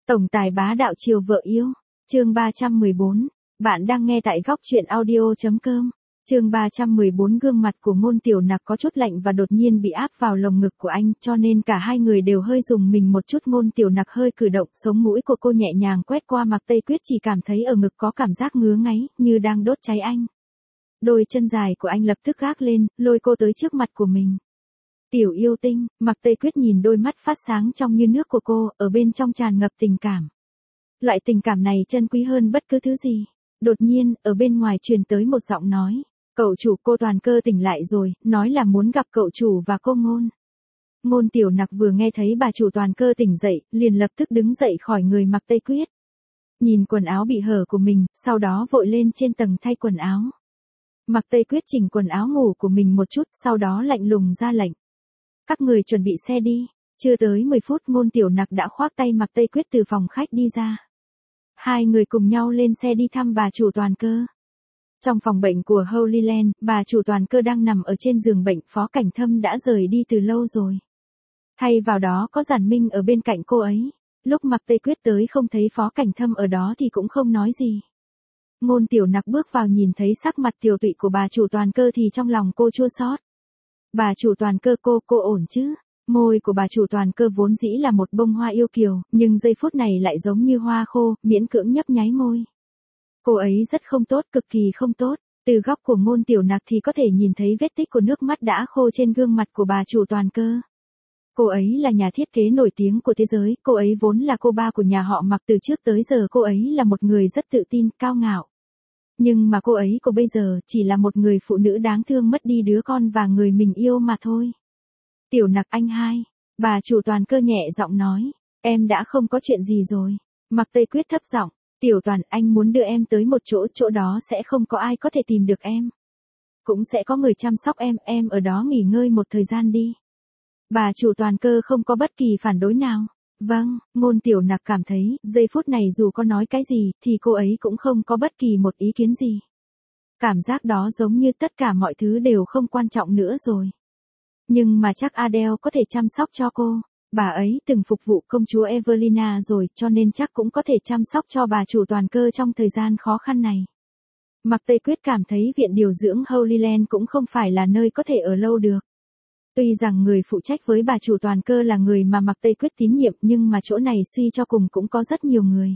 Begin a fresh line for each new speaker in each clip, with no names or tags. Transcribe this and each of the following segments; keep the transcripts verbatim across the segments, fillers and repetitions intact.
Tổng tài bá đạo chiều vợ yêu. Chương ba trăm mười bốn. Bạn đang nghe tại góc truyện audio chấm com. Chương ba trăm mười bốn. Gương mặt của Ngôn Tiểu Nặc có chút lạnh và đột nhiên bị áp vào lồng ngực của anh, cho nên cả hai người đều hơi rùng mình một chút. Ngôn Tiểu Nặc hơi cử động, sống mũi của cô nhẹ nhàng quét qua Mạc Tây Quyết, chỉ cảm thấy ở ngực có cảm giác ngứa ngáy, như đang đốt cháy anh. Đôi chân dài của anh lập tức gác lên, lôi cô tới trước mặt của mình. Tiểu yêu tinh. Mạc Tây Quyết nhìn đôi mắt phát sáng trong như nước của cô, ở bên trong tràn ngập tình cảm. Loại tình cảm này trân quý hơn bất cứ thứ gì. Đột nhiên, ở bên ngoài truyền tới một giọng nói. Cậu chủ. Cô Toàn Cơ tỉnh lại rồi, nói là muốn gặp cậu chủ và cô Ngôn. Ngôn Tiểu Nặc vừa nghe thấy bà chủ Toàn Cơ tỉnh dậy, liền lập tức đứng dậy khỏi người Mạc Tây Quyết. Nhìn quần áo bị hở của mình, sau đó vội lên trên tầng thay quần áo. Mạc Tây Quyết chỉnh quần áo ngủ của mình một chút, sau đó lạnh lùng ra lệnh. Các người chuẩn bị xe đi. Chưa tới mười phút, Ngôn Tiểu Nặc đã khoác tay Mạc Tây Quyết từ phòng khách đi ra. Hai người cùng nhau lên xe đi thăm bà chủ Toàn Cơ. Trong phòng bệnh của Holy Land, bà chủ Toàn Cơ đang nằm ở trên giường bệnh, Phó Cảnh Thâm đã rời đi từ lâu rồi. Thay vào đó có Giản Minh ở bên cạnh cô ấy. Lúc Mạc Tây Quyết tới không thấy Phó Cảnh Thâm ở đó thì cũng không nói gì. Ngôn Tiểu Nặc bước vào nhìn thấy sắc mặt tiều tụy của bà chủ Toàn Cơ thì trong lòng cô chua xót. Bà chủ Toàn Cơ, cô, cô ổn chứ? Môi của bà chủ Toàn Cơ vốn dĩ là một bông hoa yêu kiều, nhưng giây phút này lại giống như hoa khô, miễn cưỡng nhấp nháy môi. Cô ấy rất không tốt, cực kỳ không tốt. Từ góc của Ngôn Tiểu Nặc thì có thể nhìn thấy vết tích của nước mắt đã khô trên gương mặt của bà chủ Toàn Cơ. Cô ấy là nhà thiết kế nổi tiếng của thế giới, cô ấy vốn là cô ba của nhà họ Mạc, từ trước tới giờ cô ấy là một người rất tự tin, cao ngạo. Nhưng mà cô ấy của bây giờ chỉ là một người phụ nữ đáng thương mất đi đứa con và người mình yêu mà thôi. Tiểu Nặc anh hai. Bà chủ Toàn Cơ nhẹ giọng nói. Em đã không có chuyện gì rồi. Mạc Tây Quyết thấp giọng. Tiểu Toàn, anh muốn đưa em tới một chỗ, chỗ đó sẽ không có ai có thể tìm được em. Cũng sẽ có người chăm sóc em, em ở đó nghỉ ngơi một thời gian đi. Bà chủ Toàn Cơ không có bất kỳ phản đối nào. Vâng. Ngôn Tiểu Nặc cảm thấy, giây phút này dù có nói cái gì, thì cô ấy cũng không có bất kỳ một ý kiến gì. Cảm giác đó giống như tất cả mọi thứ đều không quan trọng nữa rồi. Nhưng mà chắc Adele có thể chăm sóc cho cô. Bà ấy từng phục vụ công chúa Evelina rồi, cho nên chắc cũng có thể chăm sóc cho bà chủ Toàn Cơ trong thời gian khó khăn này. Mạc Tây Quyết cảm thấy viện điều dưỡng Holy Land cũng không phải là nơi có thể ở lâu được. Tuy rằng người phụ trách với bà chủ Toàn Cơ là người mà Mạc Tây Quyết tín nhiệm, nhưng mà chỗ này suy cho cùng cũng có rất nhiều người.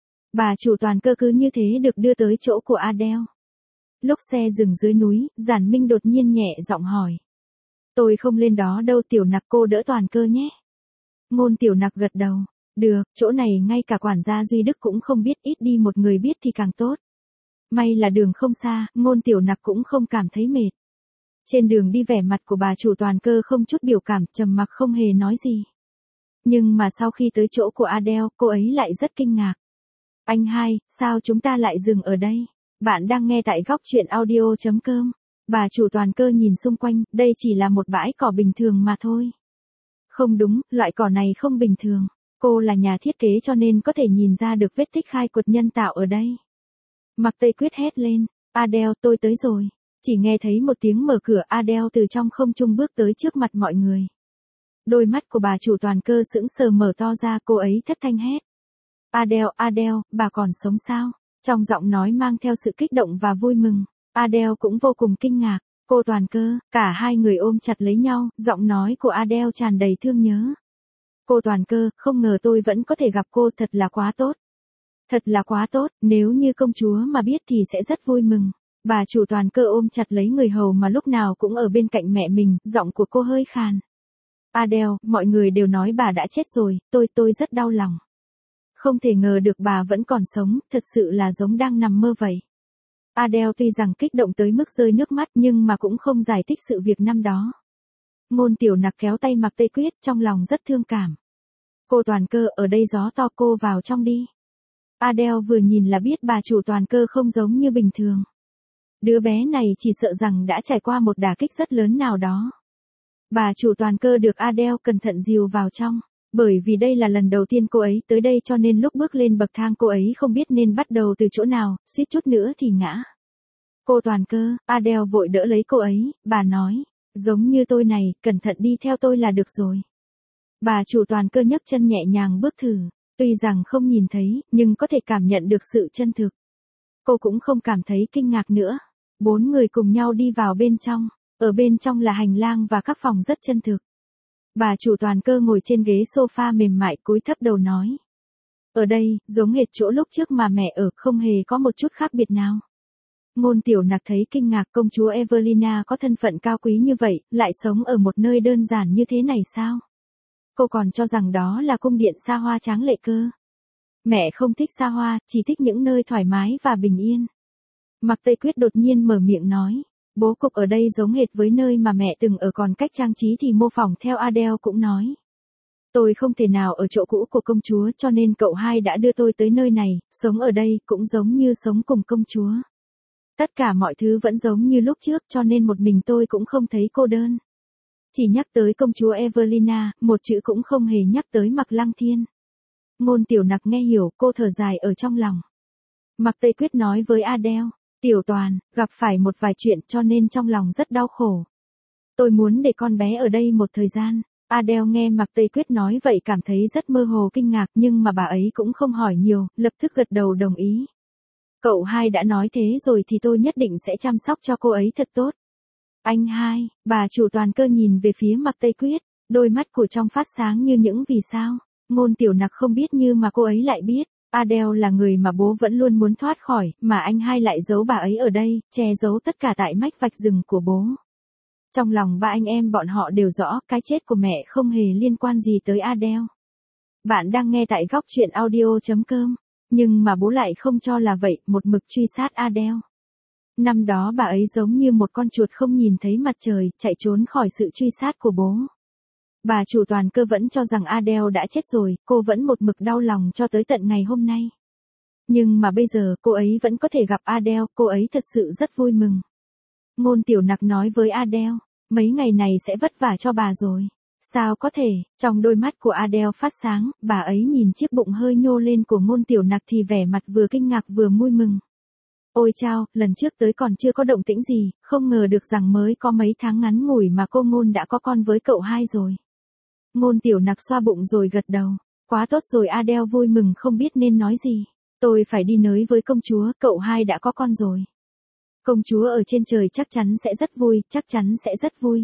Bà chủ Toàn Cơ cứ như thế được đưa tới chỗ của Adele. Lúc xe dừng dưới núi, Giản Minh đột nhiên nhẹ giọng hỏi. Tôi không lên đó đâu. Tiểu Nặc, cô đỡ Toàn Cơ nhé. Ngôn Tiểu Nặc gật đầu. Được, chỗ này ngay cả quản gia Duy Đức cũng không biết, ít đi một người biết thì càng tốt. May là đường không xa, Ngôn Tiểu Nặc cũng không cảm thấy mệt. Trên đường đi vẻ mặt của bà chủ Toàn Cơ không chút biểu cảm, trầm mặc không hề nói gì. Nhưng mà sau khi tới chỗ của Adele, cô ấy lại rất kinh ngạc. Anh hai, sao chúng ta lại dừng ở đây? Bạn đang nghe tại góc truyện audio chấm com. Bà chủ Toàn Cơ nhìn xung quanh, đây chỉ là một bãi cỏ bình thường mà thôi. Không đúng, loại cỏ này không bình thường. Cô là nhà thiết kế cho nên có thể nhìn ra được vết tích khai quật nhân tạo ở đây. Mạc Tây Quyết hét lên. Adele, tôi tới rồi. Chỉ nghe thấy một tiếng mở cửa, Adele từ trong không trung bước tới trước mặt mọi người. Đôi mắt của bà chủ Toàn Cơ sững sờ mở to ra, cô ấy thất thanh hét. Adele, Adele, bà còn sống sao? Trong giọng nói mang theo sự kích động và vui mừng. Adele cũng vô cùng kinh ngạc. Cô Toàn Cơ, cả hai người ôm chặt lấy nhau, giọng nói của Adele tràn đầy thương nhớ. Cô Toàn Cơ, không ngờ tôi vẫn có thể gặp cô, thật là quá tốt. Thật là quá tốt, nếu như công chúa mà biết thì sẽ rất vui mừng. Bà chủ Toàn Cơ ôm chặt lấy người hầu mà lúc nào cũng ở bên cạnh mẹ mình, giọng của cô hơi khàn. Adele, mọi người đều nói bà đã chết rồi, tôi, tôi rất đau lòng. Không thể ngờ được bà vẫn còn sống, thật sự là giống đang nằm mơ vậy. Adele tuy rằng kích động tới mức rơi nước mắt nhưng mà cũng không giải thích sự việc năm đó. Ngôn Tiểu Nặc kéo tay Mạc Tây Quyết, trong lòng rất thương cảm. Cô Toàn Cơ, ở đây gió to, cô vào trong đi. Adele vừa nhìn là biết bà chủ Toàn Cơ không giống như bình thường. Đứa bé này chỉ sợ rằng đã trải qua một đả kích rất lớn nào đó. Bà chủ Toàn Cơ được Adele cẩn thận dìu vào trong. Bởi vì đây là lần đầu tiên cô ấy tới đây cho nên lúc bước lên bậc thang cô ấy không biết nên bắt đầu từ chỗ nào, suýt chút nữa thì ngã. Cô Toàn Cơ, Adele vội đỡ lấy cô ấy, bà nói, giống như tôi này, cẩn thận đi theo tôi là được rồi. Bà chủ Toàn Cơ nhấc chân nhẹ nhàng bước thử. Tuy rằng không nhìn thấy, nhưng có thể cảm nhận được sự chân thực. Cô cũng không cảm thấy kinh ngạc nữa. Bốn người cùng nhau đi vào bên trong. Ở bên trong là hành lang và các phòng rất chân thực. Bà chủ Toàn Cơ ngồi trên ghế sofa mềm mại cúi thấp đầu nói. Ở đây, giống hệt chỗ lúc trước mà mẹ ở, không hề có một chút khác biệt nào. Ngôn Tiểu Nặc thấy kinh ngạc, công chúa Evelina có thân phận cao quý như vậy, lại sống ở một nơi đơn giản như thế này sao? Cô còn cho rằng đó là cung điện xa hoa tráng lệ cơ. Mẹ không thích xa hoa, chỉ thích những nơi thoải mái và bình yên. Mạc Tây Quyết đột nhiên mở miệng nói. Bố cục ở đây giống hệt với nơi mà mẹ từng ở, còn cách trang trí thì mô phỏng theo. Adele cũng nói. Tôi không thể nào ở chỗ cũ của công chúa, cho nên cậu hai đã đưa tôi tới nơi này, sống ở đây cũng giống như sống cùng công chúa. Tất cả mọi thứ vẫn giống như lúc trước, cho nên một mình tôi cũng không thấy cô đơn. Chỉ nhắc tới công chúa Evelina, một chữ cũng không hề nhắc tới Mạc Lăng Thiên. Ngôn Tiểu Nặc nghe hiểu, cô thở dài ở trong lòng. Mạc Tây Quyết nói với Adele. Tiểu Toàn, gặp phải một vài chuyện cho nên trong lòng rất đau khổ. Tôi muốn để con bé ở đây một thời gian. Adele nghe Mạc Tây Quyết nói vậy cảm thấy rất mơ hồ kinh ngạc, nhưng mà bà ấy cũng không hỏi nhiều, lập tức gật đầu đồng ý. Cậu hai đã nói thế rồi thì tôi nhất định sẽ chăm sóc cho cô ấy thật tốt. Anh hai, bà chủ Toàn Cơ nhìn về phía Mạc Tây Quyết, đôi mắt của trong phát sáng như những vì sao. Ngôn Tiểu Nặc không biết như mà cô ấy lại biết. Adele là người mà bố vẫn luôn muốn thoát khỏi, mà anh hai lại giấu bà ấy ở đây, che giấu tất cả tại mách vạch rừng của bố. Trong lòng ba anh em bọn họ đều rõ, cái chết của mẹ không hề liên quan gì tới Adele. Bạn đang nghe tại góc truyện audio chấm com, nhưng mà bố lại không cho là vậy, một mực truy sát Adele. Năm đó bà ấy giống như một con chuột không nhìn thấy mặt trời, chạy trốn khỏi sự truy sát của bố. Bà chủ Toàn Cơ vẫn cho rằng Adele đã chết rồi, cô vẫn một mực đau lòng cho tới tận ngày hôm nay. Nhưng mà bây giờ cô ấy vẫn có thể gặp Adele, cô ấy thật sự rất vui mừng. Ngôn Tiểu Nặc nói với Adele, mấy ngày này sẽ vất vả cho bà rồi. Sao có thể, trong đôi mắt của Adele phát sáng, bà ấy nhìn chiếc bụng hơi nhô lên của Ngôn Tiểu Nặc thì vẻ mặt vừa kinh ngạc vừa vui mừng. Ôi chao, lần trước tới còn chưa có động tĩnh gì, không ngờ được rằng mới có mấy tháng ngắn ngủi mà cô Ngôn đã có con với cậu hai rồi. Ngôn Tiểu Nặc xoa bụng rồi gật đầu. Quá tốt rồi. Adele vui mừng không biết nên nói gì. Tôi phải đi nới với công chúa, cậu hai đã có con rồi. Công chúa ở trên trời chắc chắn sẽ rất vui, chắc chắn sẽ rất vui.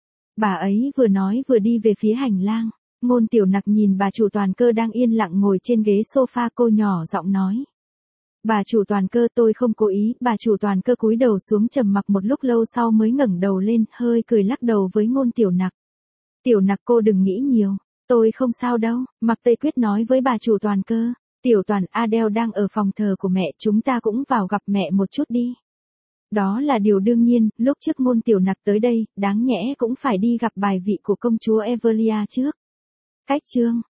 Bà ấy vừa nói vừa đi về phía hành lang. Ngôn Tiểu Nặc nhìn bà chủ Toàn Cơ đang yên lặng ngồi trên ghế sofa, cô nhỏ giọng nói. Bà chủ Toàn Cơ, tôi không cố ý. Bà chủ Toàn Cơ cúi đầu xuống trầm mặc một lúc lâu sau mới ngẩng đầu lên, hơi cười lắc đầu với Ngôn Tiểu Nặc. Tiểu Nặc cô đừng nghĩ nhiều, tôi không sao đâu. Mạc Tây Quyết nói với bà chủ Toàn Cơ. Tiểu Toàn, Adele đang ở phòng thờ của mẹ, chúng ta cũng vào gặp mẹ một chút đi. Đó là điều đương nhiên, lúc trước Ngôn Tiểu Nặc tới đây, đáng nhẽ cũng phải đi gặp bài vị của công chúa Evelia trước. Cách chương